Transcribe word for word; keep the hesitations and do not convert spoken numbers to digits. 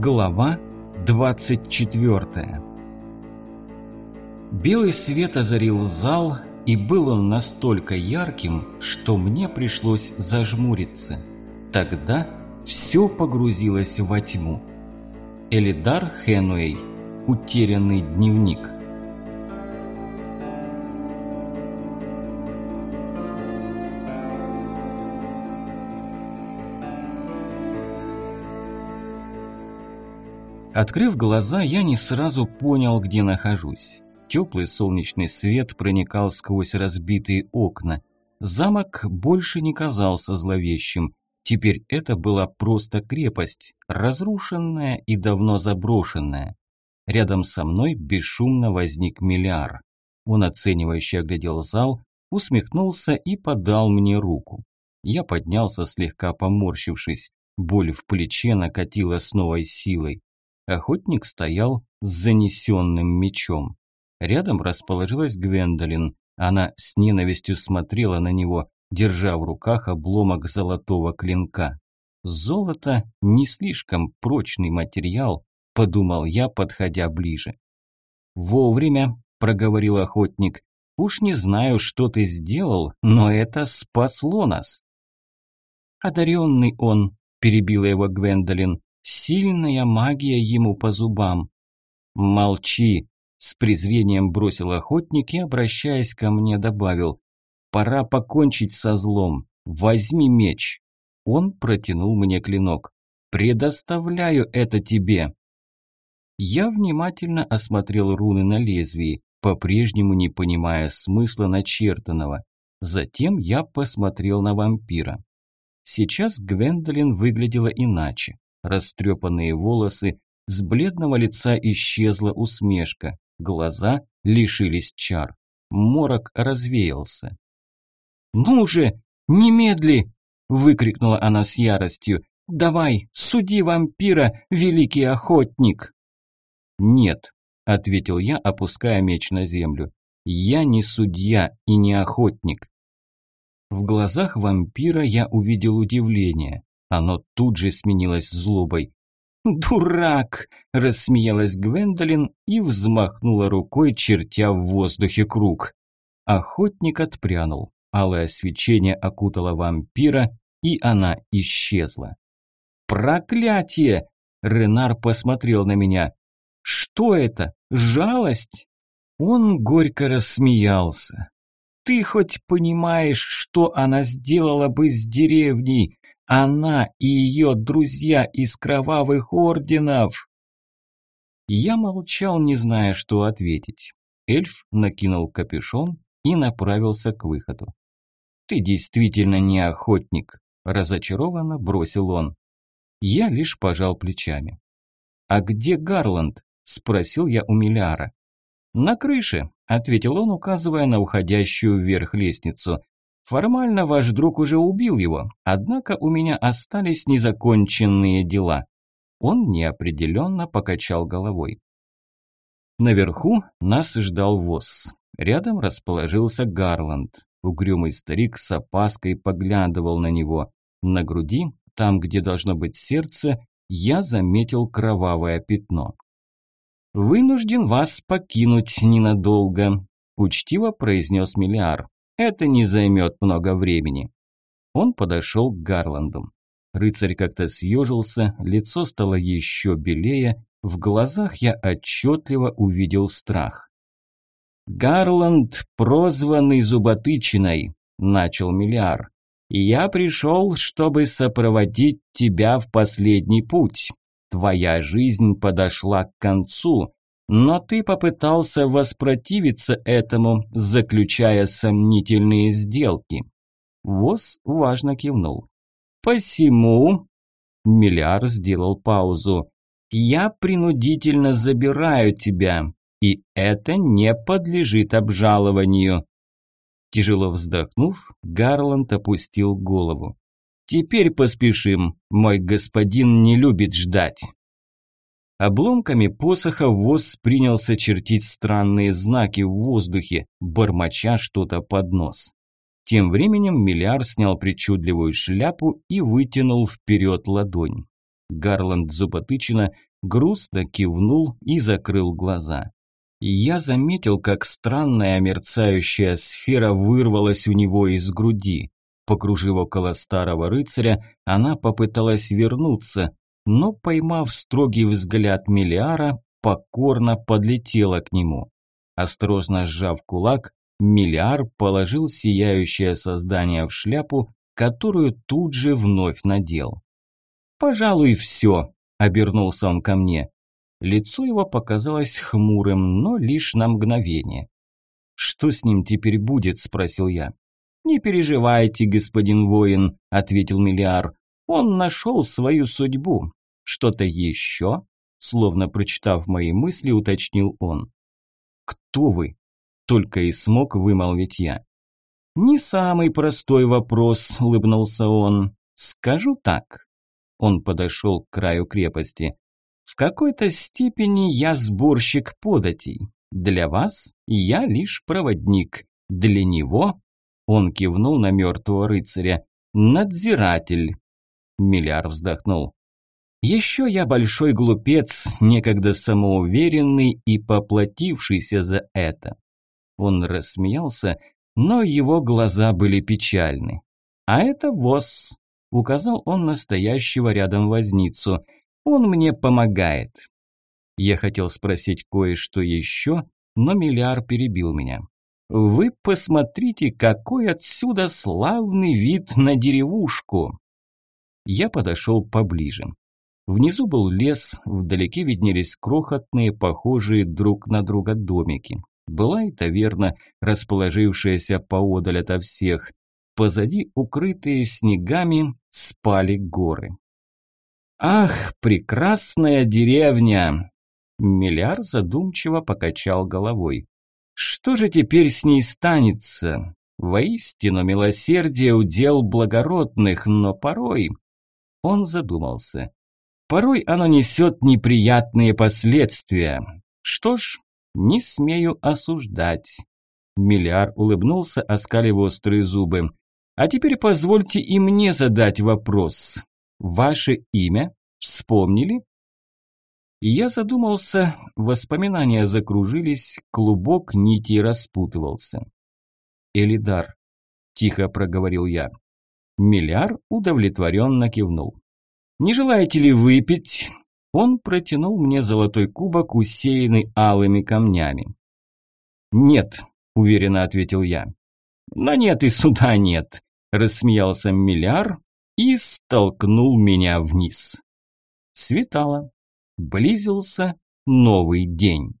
Глава двадцать четвёртая. Белый свет озарил зал, и был он настолько ярким, что мне пришлось зажмуриться. Тогда все погрузилось во тьму. Элидар Хэнуэй. Утерянный дневник. Открыв глаза, я не сразу понял, где нахожусь. Теплый солнечный свет проникал сквозь разбитые окна. Замок больше не казался зловещим. Теперь это была просто крепость, разрушенная и давно заброшенная. Рядом со мной бесшумно возник Мелиар. Он оценивающе оглядел зал, усмехнулся и подал мне руку. Я поднялся, слегка поморщившись. Боль в плече накатила с новой силой. Охотник стоял с занесенным мечом. Рядом расположилась Гвендолин. Она с ненавистью смотрела на него, держа в руках обломок золотого клинка. Золото – не слишком прочный материал, подумал я, подходя ближе. «Вовремя», – проговорил охотник. «Уж не знаю, что ты сделал, но это спасло нас». «Одаренный он», – перебила его Гвендолин. «Сильная магия ему по зубам». «Молчи», – с презрением бросил охотник и, обращаясь ко мне, добавил. «Пора покончить со злом. Возьми меч». Он протянул мне клинок. «Предоставляю это тебе». Я внимательно осмотрел руны на лезвии, по-прежнему не понимая смысла начертанного. Затем я посмотрел на вампира. Сейчас Гвендолин выглядела иначе. Растрепанные волосы, с бледного лица исчезла усмешка, глаза лишились чар, морок развеялся. «Ну же, немедли!» – выкрикнула она с яростью. «Давай, суди вампира, великий охотник!» «Нет», – ответил я, опуская меч на землю. «Я не судья и не охотник». В глазах вампира я увидел удивление. Оно тут же сменилось злобой. «Дурак!» – рассмеялась Гвендолин и взмахнула рукой, чертя в воздухе круг. Охотник отпрянул. Алое свечение окутало вампира, и она исчезла. «Проклятие!» – Ренар посмотрел на меня. «Что это? Жалость?» Он горько рассмеялся. «Ты хоть понимаешь, что она сделала бы с деревней? Она и ее друзья из кровавых орденов!» Я молчал, не зная, что ответить. Эльф накинул капюшон и направился к выходу. «Ты действительно не охотник», – разочарованно бросил он. Я лишь пожал плечами. «А где Гарланд?» – спросил я у Мелиара. «На крыше», – ответил он, указывая на уходящую вверх лестницу. «Формально ваш друг уже убил его, однако у меня остались незаконченные дела». Он неопределенно покачал головой. Наверху нас ждал воз. Рядом расположился Гарланд. Угрюмый старик с опаской поглядывал на него. На груди, там, где должно быть сердце, я заметил кровавое пятно. «Вынужден вас покинуть ненадолго», – учтиво произнес Мелиар. «Это не займет много времени». Он подошел к Гарланду. Рыцарь как-то съежился, лицо стало еще белее, в глазах я отчетливо увидел страх. «Гарланд, прозванный Зуботычиной», – начал Мелиар. «Я пришел, чтобы сопроводить тебя в последний путь. Твоя жизнь подошла к концу, но ты попытался воспротивиться этому, заключая сомнительные сделки». Воз важно кивнул. «Посему», – Мелиар сделал паузу, – «я принудительно забираю тебя, и это не подлежит обжалованию». Тяжело вздохнув, Гарланд опустил голову. «Теперь поспешим, мой господин не любит ждать». Обломками посоха воз принялся чертить странные знаки в воздухе, бормоча что-то под нос. Тем временем Мелиар снял причудливую шляпу и вытянул вперед ладонь. Гарланд Зуботычина грустно кивнул и закрыл глаза. Я заметил, как странная мерцающая сфера вырвалась у него из груди. Покружив около старого рыцаря, она попыталась вернуться, но, поймав строгий взгляд Мелиара, покорно подлетела к нему. Осторожно сжав кулак, Мелиар положил сияющее создание в шляпу, которую тут же вновь надел. «Пожалуй, все», – обернулся он ко мне. Лицо его показалось хмурым, но лишь на мгновение. «Что с ним теперь будет?» – спросил я. «Не переживайте, господин воин», – ответил Мелиар. «Он нашел свою судьбу. Что-то еще?» – словно прочитав мои мысли, уточнил он. «Кто вы?» – только и смог вымолвить я. «Не самый простой вопрос», – улыбнулся он. «Скажу так». Он подошел к краю крепости. «В какой-то степени я сборщик податей. Для вас я лишь проводник. Для него...» Он кивнул на мертвого рыцаря. «Надзиратель». Мелиар вздохнул. «Еще я большой глупец, некогда самоуверенный и поплатившийся за это». Он рассмеялся, но его глаза были печальны. «А это Восс», – указал он настоящего рядом возницу. «Он мне помогает». Я хотел спросить кое-что еще, но Мелиар перебил меня. «Вы посмотрите, какой отсюда славный вид на деревушку!» Я подошел поближе. Внизу был лес, вдалеке виднелись крохотные, похожие друг на друга домики. Была и таверна, расположившаяся поодаль ото всех. Позади, укрытые снегами, спали горы. «Ах, прекрасная деревня!» Мелиар задумчиво покачал головой. «Что же теперь с ней станется? Воистину, милосердие удел благородных, но порой...» Он задумался. «Порой оно несет неприятные последствия. Что ж, не смею осуждать». Мелиар улыбнулся, оскалив острые зубы. «А теперь позвольте и мне задать вопрос. Ваше имя? Вспомнили?» Я задумался, воспоминания закружились, клубок нитей распутывался. «Элидар», – тихо проговорил я. Мелиар удовлетворенно кивнул. «Не желаете ли выпить?» Он протянул мне золотой кубок, усеянный алыми камнями. «Нет», – уверенно ответил я. «На нет и суда нет», – рассмеялся Мелиар и столкнул меня вниз. Светало. Близился новый день.